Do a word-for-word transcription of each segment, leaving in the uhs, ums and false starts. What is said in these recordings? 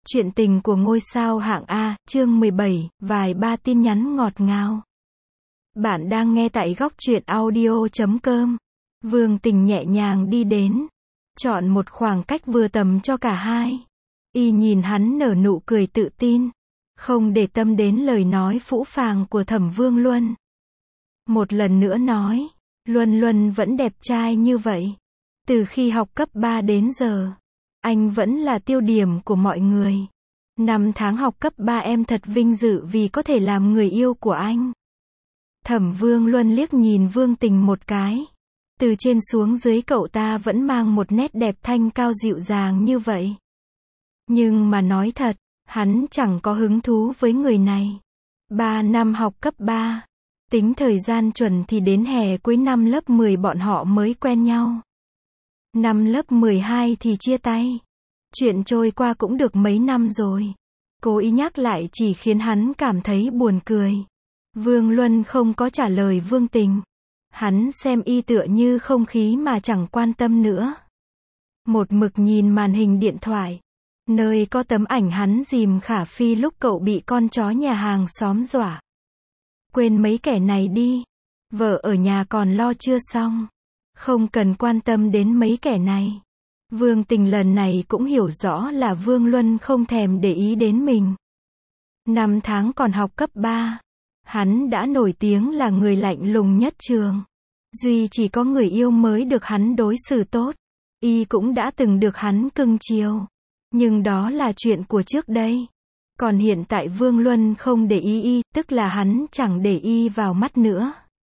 Chuyện tình của ngôi sao hạng A, chương mười bảy, vài ba tin nhắn ngọt ngào. Bạn đang nghe tại góc truyện audio chấm com. Vương Tình nhẹ nhàng đi đến, chọn một khoảng cách vừa tầm cho cả hai. Y nhìn hắn nở nụ cười tự tin, không để tâm đến lời nói phũ phàng của Thẩm Vương Luân. Một lần nữa nói, Luân Luân vẫn đẹp trai như vậy. Từ khi học cấp ba đến giờ, anh vẫn là tiêu điểm của mọi người. Năm tháng học cấp ba em thật vinh dự vì có thể làm người yêu của anh. Thẩm Vương Luân liếc nhìn Vương Tình một cái. Từ trên xuống dưới cậu ta vẫn mang một nét đẹp thanh cao dịu dàng như vậy. Nhưng mà nói thật, hắn chẳng có hứng thú với người này. Ba năm học cấp ba, tính thời gian chuẩn thì đến hè cuối năm lớp mười bọn họ mới quen nhau. Năm lớp mười hai thì chia tay. Chuyện trôi qua cũng được mấy năm rồi. Cố ý nhắc lại chỉ khiến hắn cảm thấy buồn cười. Vương Luân không có trả lời Vương Tình. Hắn xem y tựa như không khí mà chẳng quan tâm nữa. Một mực nhìn màn hình điện thoại, nơi có tấm ảnh hắn dìm Khả Phi lúc cậu bị con chó nhà hàng xóm dọa. Quên mấy kẻ này đi. Vợ ở nhà còn lo chưa xong. Không cần quan tâm đến mấy kẻ này. Vương Tình lần này cũng hiểu rõ là Vương Luân không thèm để ý đến mình. Năm tháng còn học cấp ba, hắn đã nổi tiếng là người lạnh lùng nhất trường. Duy chỉ có người yêu mới được hắn đối xử tốt. Y cũng đã từng được hắn cưng chiều. Nhưng đó là chuyện của trước đây. Còn hiện tại Vương Luân không để ý y, tức là hắn chẳng để y vào mắt nữa.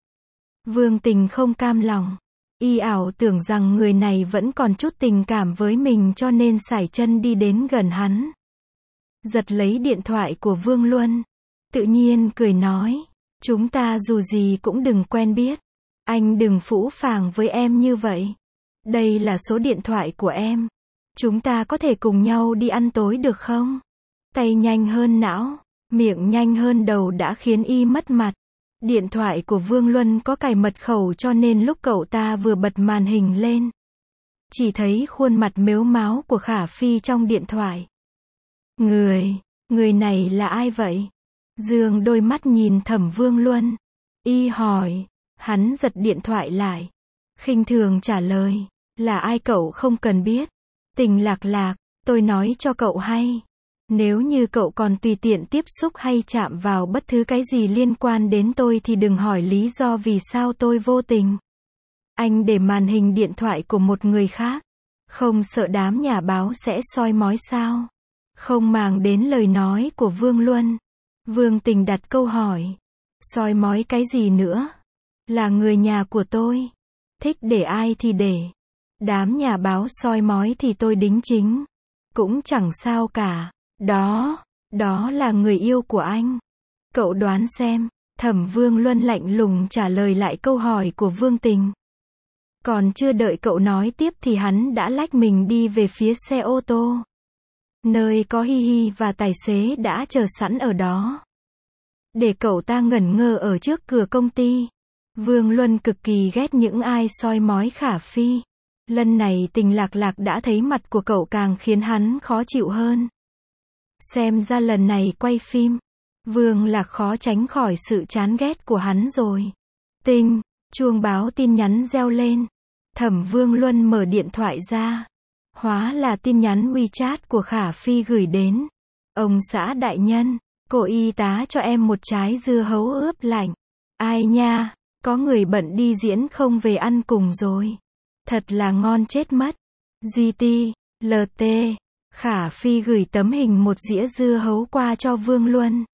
Vương Tình không cam lòng. Y ảo tưởng rằng người này vẫn còn chút tình cảm với mình cho nên sải chân đi đến gần hắn. Giật lấy điện thoại của Vương Luân. Tự nhiên cười nói, chúng ta dù gì cũng đừng quen biết. Anh đừng phũ phàng với em như vậy. Đây là số điện thoại của em. Chúng ta có thể cùng nhau đi ăn tối được không? Tay nhanh hơn não, miệng nhanh hơn đầu đã khiến y mất mặt. Điện thoại của Vương Luân có cài mật khẩu cho nên lúc cậu ta vừa bật màn hình lên, chỉ thấy khuôn mặt mếu máo của Khả Phi trong điện thoại. Người, người này là ai vậy? Dương đôi mắt nhìn Thẩm Vương Luân. Y hỏi, hắn giật điện thoại lại. Khinh thường trả lời, là ai cậu không cần biết. Tình Lạc Lạc, tôi nói cho cậu hay. Nếu như cậu còn tùy tiện tiếp xúc hay chạm vào bất cứ cái gì liên quan đến tôi thì đừng hỏi lý do vì sao tôi vô tình. Anh để màn hình điện thoại của một người khác. Không sợ đám nhà báo sẽ soi mói sao? Không màng đến lời nói của Vương Luân. Vương Tình đặt câu hỏi. Soi mói cái gì nữa? Là người nhà của tôi. Thích để ai thì để. Đám nhà báo soi mói thì tôi đính chính. Cũng chẳng sao cả. Đó, đó là người yêu của anh. Cậu đoán xem. Thẩm Vương Luân lạnh lùng trả lời lại câu hỏi của Vương Tình. Còn chưa đợi cậu nói tiếp thì hắn đã lách mình đi về phía xe ô tô. Nơi có Hi Hi và tài xế đã chờ sẵn ở đó. Để cậu ta ngẩn ngơ ở trước cửa công ty. Vương Luân cực kỳ ghét những ai soi mói Khả Phi. Lần này Tình Lạc Lạc đã thấy mặt của cậu càng khiến hắn khó chịu hơn. Xem ra lần này quay phim, Vương Lạc khó tránh khỏi sự chán ghét của hắn rồi. Tinh, chuông báo tin nhắn reo lên. Thẩm Vương Luân mở điện thoại ra. Hóa là tin nhắn WeChat của Khả Phi gửi đến. Ông xã đại nhân, cô y tá cho em một trái dưa hấu ướp lạnh. Ai nha, có người bận đi diễn không về ăn cùng rồi. Thật là ngon chết mất. giê tê, lờ tê. Khả Phi gửi tấm hình một dĩa dưa hấu qua cho Vương Luân.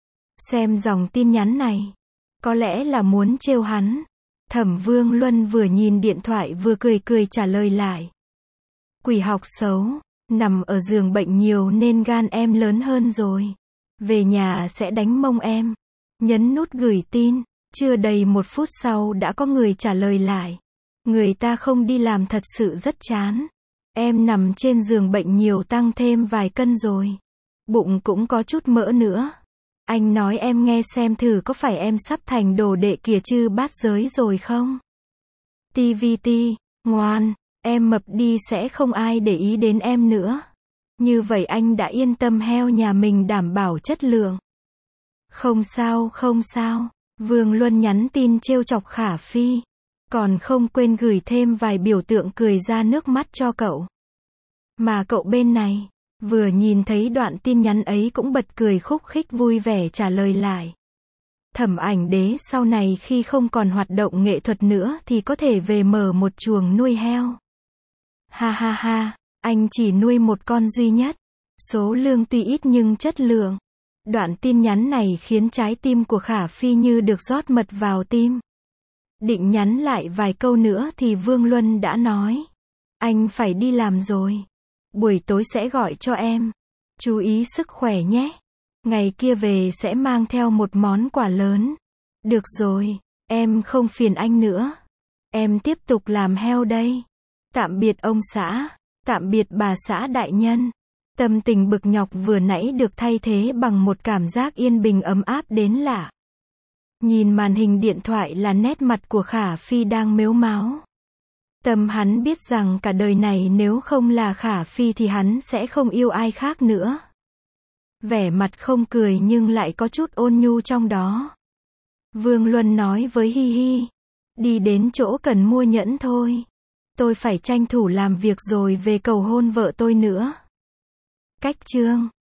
Xem dòng tin nhắn này, có lẽ là muốn trêu hắn. Thẩm Vương Luân vừa nhìn điện thoại vừa cười cười trả lời lại. Quỷ học xấu, nằm ở giường bệnh nhiều nên gan em lớn hơn rồi. Về nhà sẽ đánh mông em. Nhấn nút gửi tin, chưa đầy một phút sau đã có người trả lời lại. Người ta không đi làm thật sự rất chán. Em nằm trên giường bệnh nhiều tăng thêm vài cân rồi. Bụng cũng có chút mỡ nữa. Anh nói em nghe xem thử có phải em sắp thành đồ đệ kìa chứ bát giới rồi không? tê vê tê, ngoan, em mập đi sẽ không ai để ý đến em nữa. Như vậy anh đã yên tâm heo nhà mình đảm bảo chất lượng. Không sao không sao. Vương Luân nhắn tin trêu chọc Khả Phi. Còn không quên gửi thêm vài biểu tượng cười ra nước mắt cho cậu. Mà cậu bên này, vừa nhìn thấy đoạn tin nhắn ấy cũng bật cười khúc khích vui vẻ trả lời lại. Thẩm Ảnh Đế sau này khi không còn hoạt động nghệ thuật nữa thì có thể về mở một chuồng nuôi heo. Ha ha ha, anh chỉ nuôi một con duy nhất. Số lương tuy ít nhưng chất lượng. Đoạn tin nhắn này khiến trái tim của Khả Phi như được rót mật vào tim. Định nhắn lại vài câu nữa thì Vương Luân đã nói. Anh phải đi làm rồi. Buổi tối sẽ gọi cho em. Chú ý sức khỏe nhé. Ngày kia về sẽ mang theo một món quà lớn. Được rồi, em không phiền anh nữa. Em tiếp tục làm heo đây. Tạm biệt ông xã. Tạm biệt bà xã đại nhân. Tâm tình bực nhọc vừa nãy được thay thế bằng một cảm giác yên bình ấm áp đến lạ. Nhìn màn hình điện thoại là nét mặt của Khả Phi đang mếu máo. Tâm hắn biết rằng cả đời này nếu không là Khả Phi thì hắn sẽ không yêu ai khác nữa. Vẻ mặt không cười nhưng lại có chút ôn nhu trong đó. Vương Luân nói với Hi Hi. Đi đến chỗ cần mua nhẫn thôi. Tôi phải tranh thủ làm việc rồi về cầu hôn vợ tôi nữa. Cách chương